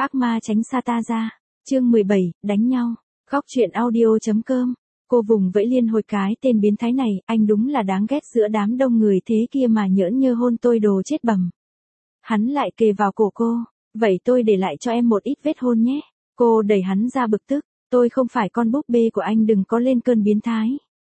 Ác ma tránh xa ta ra. Chương 17, đánh nhau. Góc truyện audio.com. Cô vùng vẫy liên hồi cái tên biến thái này, anh đúng là đáng ghét giữa đám đông người thế kia mà nhỡn nhơ hôn tôi đồ chết bầm. Hắn lại kề vào cổ cô, vậy tôi để lại cho em một ít vết hôn nhé. Cô đẩy hắn ra bực tức, tôi không phải con búp bê của anh, đừng có lên cơn biến thái.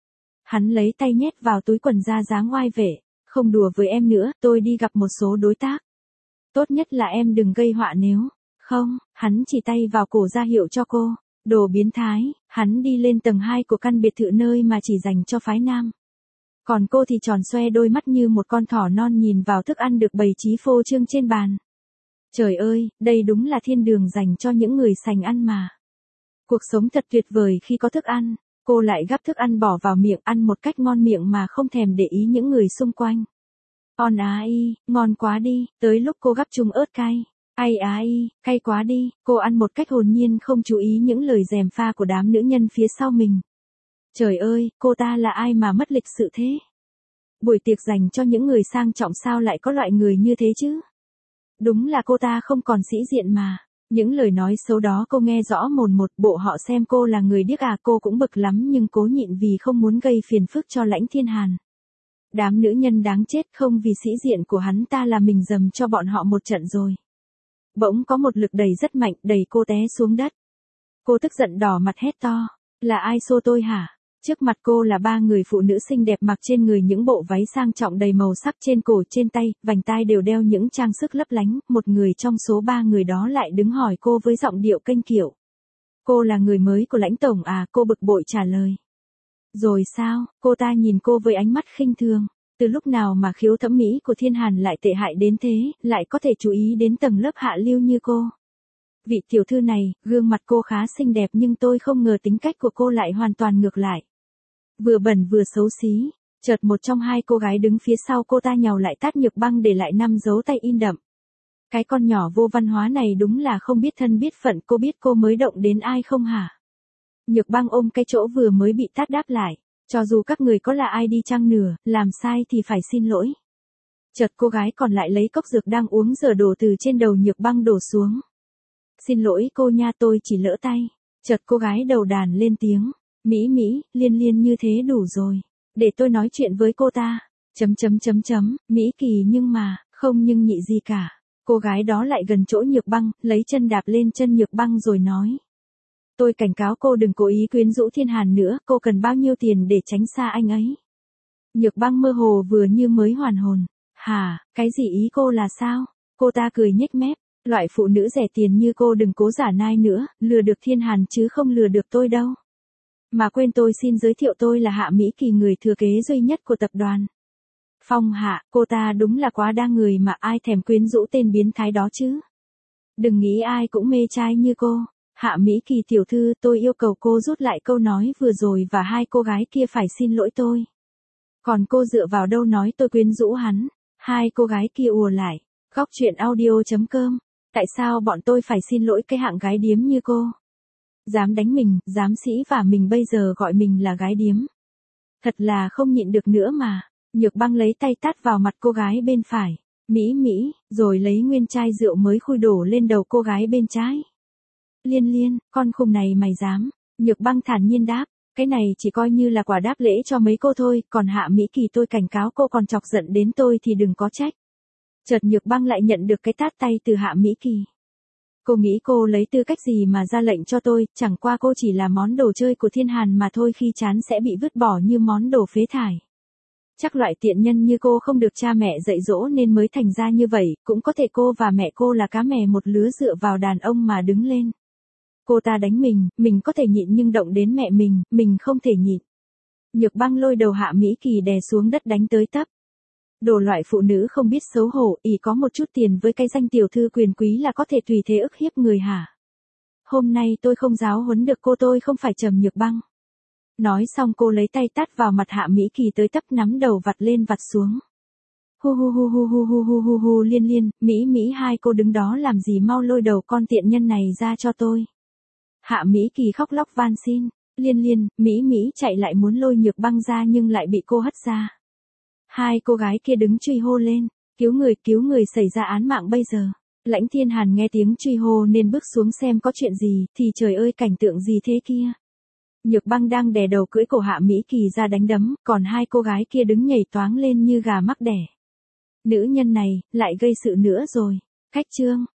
Hắn lấy tay nhét vào túi quần ra dáng oai vệ, không đùa với em nữa, tôi đi gặp một số đối tác. Tốt nhất là em đừng gây họa nếu không. Hắn chỉ tay vào cổ ra hiệu cho cô. Đồ biến thái. Hắn đi lên tầng 2 của căn biệt thự nơi mà chỉ dành cho phái nam. Còn cô thì tròn xoe đôi mắt như một con thỏ non nhìn vào thức ăn được bày trí phô trương trên bàn. Trời ơi, đây đúng là thiên đường dành cho những người sành ăn mà. Cuộc sống thật tuyệt vời khi có thức ăn. Cô lại gắp thức ăn bỏ vào miệng, ăn một cách ngon miệng mà không thèm để ý những người xung quanh. On á y, ngon quá đi. Tới lúc cô gắp chung ớt cay. Ai á y, cay quá đi. Cô ăn một cách hồn nhiên không chú ý những lời gièm pha của đám nữ nhân phía sau mình. Trời ơi, cô ta là ai mà mất lịch sự thế? Buổi tiệc dành cho những người sang trọng sao lại có loại người như thế chứ? Đúng là cô ta không còn sĩ diện mà. Những lời nói xấu đó cô nghe rõ mồn một, bộ họ xem cô là người điếc à. Cô cũng bực lắm nhưng cố nhịn vì không muốn gây phiền phức cho Lãnh Thiên Hàn. Đám nữ nhân đáng chết, không vì sĩ diện của hắn ta là mình dầm cho bọn họ một trận rồi. Bỗng có một lực đẩy rất mạnh, đẩy cô té xuống đất. Cô tức giận đỏ mặt hét to. Là ai xô tôi hả? Trước mặt cô là 3 người phụ nữ xinh đẹp mặc trên người những bộ váy sang trọng đầy màu sắc, trên cổ, trên tay, vành tai đều đeo những trang sức lấp lánh. Một người trong số 3 người đó lại đứng hỏi cô với giọng điệu kênh kiệu. Cô là người mới của Lãnh tổng à? Cô bực bội trả lời. Rồi sao? Cô ta nhìn cô với ánh mắt khinh thường. Từ lúc nào mà khiếu thẩm mỹ của Thiên Hàn lại tệ hại đến thế, lại có thể chú ý đến tầng lớp hạ lưu như cô? Vị tiểu thư này, gương mặt cô khá xinh đẹp nhưng tôi không ngờ tính cách của cô lại hoàn toàn ngược lại. Vừa bẩn vừa xấu xí. Chợt một trong 2 cô gái đứng phía sau cô ta nhào lại tát Nhược Băng để lại 5 dấu tay in đậm. Cái con nhỏ vô văn hóa này đúng là không biết thân biết phận. Cô biết cô mới động đến ai không hả? Nhược Băng ôm cái chỗ vừa mới bị tát đáp lại. Cho dù các người có là ai đi chăng nữa, làm sai thì phải xin lỗi. Chợt cô gái còn lại lấy cốc dược đang uống dở đổ từ trên đầu Nhược Băng đổ xuống. Xin lỗi cô nha, tôi chỉ lỡ tay. Chợt cô gái đầu đàn lên tiếng. Mỹ Mỹ, Liên Liên như thế đủ rồi. Để tôi nói chuyện với cô ta. Mỹ Kỳ nhưng mà, không nhưng nhị gì cả. Cô gái đó lại gần chỗ Nhược Băng, lấy chân đạp lên chân Nhược Băng rồi nói. Tôi cảnh cáo cô đừng cố ý quyến rũ Thiên Hàn nữa, cô cần bao nhiêu tiền để tránh xa anh ấy? Nhược Băng mơ hồ vừa như mới hoàn hồn. Hả, cái gì ý cô là sao? Cô ta cười nhếch mép. Loại phụ nữ rẻ tiền như cô đừng cố giả nai nữa, lừa được Thiên Hàn chứ không lừa được tôi đâu. Mà quên tôi xin giới thiệu, tôi là Hạ Mỹ Kỳ, người thừa kế duy nhất của tập đoàn Phong Hạ. Cô ta đúng là quá đa người mà, ai thèm quyến rũ tên biến thái đó chứ? Đừng nghĩ ai cũng mê trai như cô. Hạ Mỹ Kỳ tiểu thư, tôi yêu cầu cô rút lại câu nói vừa rồi và 2 cô gái kia phải xin lỗi tôi. Còn cô dựa vào đâu nói tôi quyến rũ hắn? 2 cô gái kia ùa lại. Góc truyện audio.com. Tại sao bọn tôi phải xin lỗi cái hạng gái điếm như cô? Dám đánh mình, dám sĩ vả mình, bây giờ gọi mình là gái điếm. Thật là không nhịn được nữa mà. Nhược Băng lấy tay tát vào mặt cô gái bên phải. Mỹ, rồi lấy nguyên chai rượu mới khui đổ lên đầu cô gái bên trái. Liên, con khùng này mày dám. Nhược Băng thản nhiên đáp. Cái này chỉ coi như là quà đáp lễ cho mấy cô thôi, còn Hạ Mỹ Kỳ tôi cảnh cáo cô còn chọc giận đến tôi thì đừng có trách. Chợt Nhược Băng lại nhận được cái tát tay từ Hạ Mỹ Kỳ. Cô nghĩ cô lấy tư cách gì mà ra lệnh cho tôi, chẳng qua cô chỉ là món đồ chơi của Thiên Hàn mà thôi, khi chán sẽ bị vứt bỏ như món đồ phế thải. Chắc loại tiện nhân như cô không được cha mẹ dạy dỗ nên mới thành ra như vậy, cũng có thể cô và mẹ cô là cá mè một lứa dựa vào đàn ông mà đứng lên. Cô ta đánh mình có thể nhịn nhưng động đến mẹ mình không thể nhịn. Nhược Băng lôi đầu Hạ Mỹ Kỳ đè xuống đất đánh tới tấp. Đồ loại phụ nữ không biết xấu hổ, ỷ có một chút tiền với cái danh tiểu thư quyền quý là có thể tùy thế ức hiếp người hả? Hôm nay tôi không giáo huấn được cô, tôi không phải Trầm Nhược Băng. Nói xong cô lấy tay tát vào mặt Hạ Mỹ Kỳ tới tấp, nắm đầu vặt lên vặt xuống. Hu, Liên, Mỹ 2 cô đứng đó làm gì, mau lôi đầu con tiện nhân này ra cho tôi. Hạ Mỹ Kỳ khóc lóc van xin. Liên, Mỹ chạy lại muốn lôi Nhược Băng ra nhưng lại bị cô hất ra. 2 cô gái kia đứng truy hô lên. Cứu người, xảy ra án mạng bây giờ. Lãnh Thiên Hàn nghe tiếng truy hô nên bước xuống xem có chuyện gì, thì trời ơi cảnh tượng gì thế kia. Nhược Băng đang đè đầu cưỡi cổ Hạ Mỹ Kỳ ra đánh đấm, còn hai cô gái kia đứng nhảy toáng lên như gà mắc đẻ. Nữ nhân này, lại gây sự nữa rồi. Khách trương,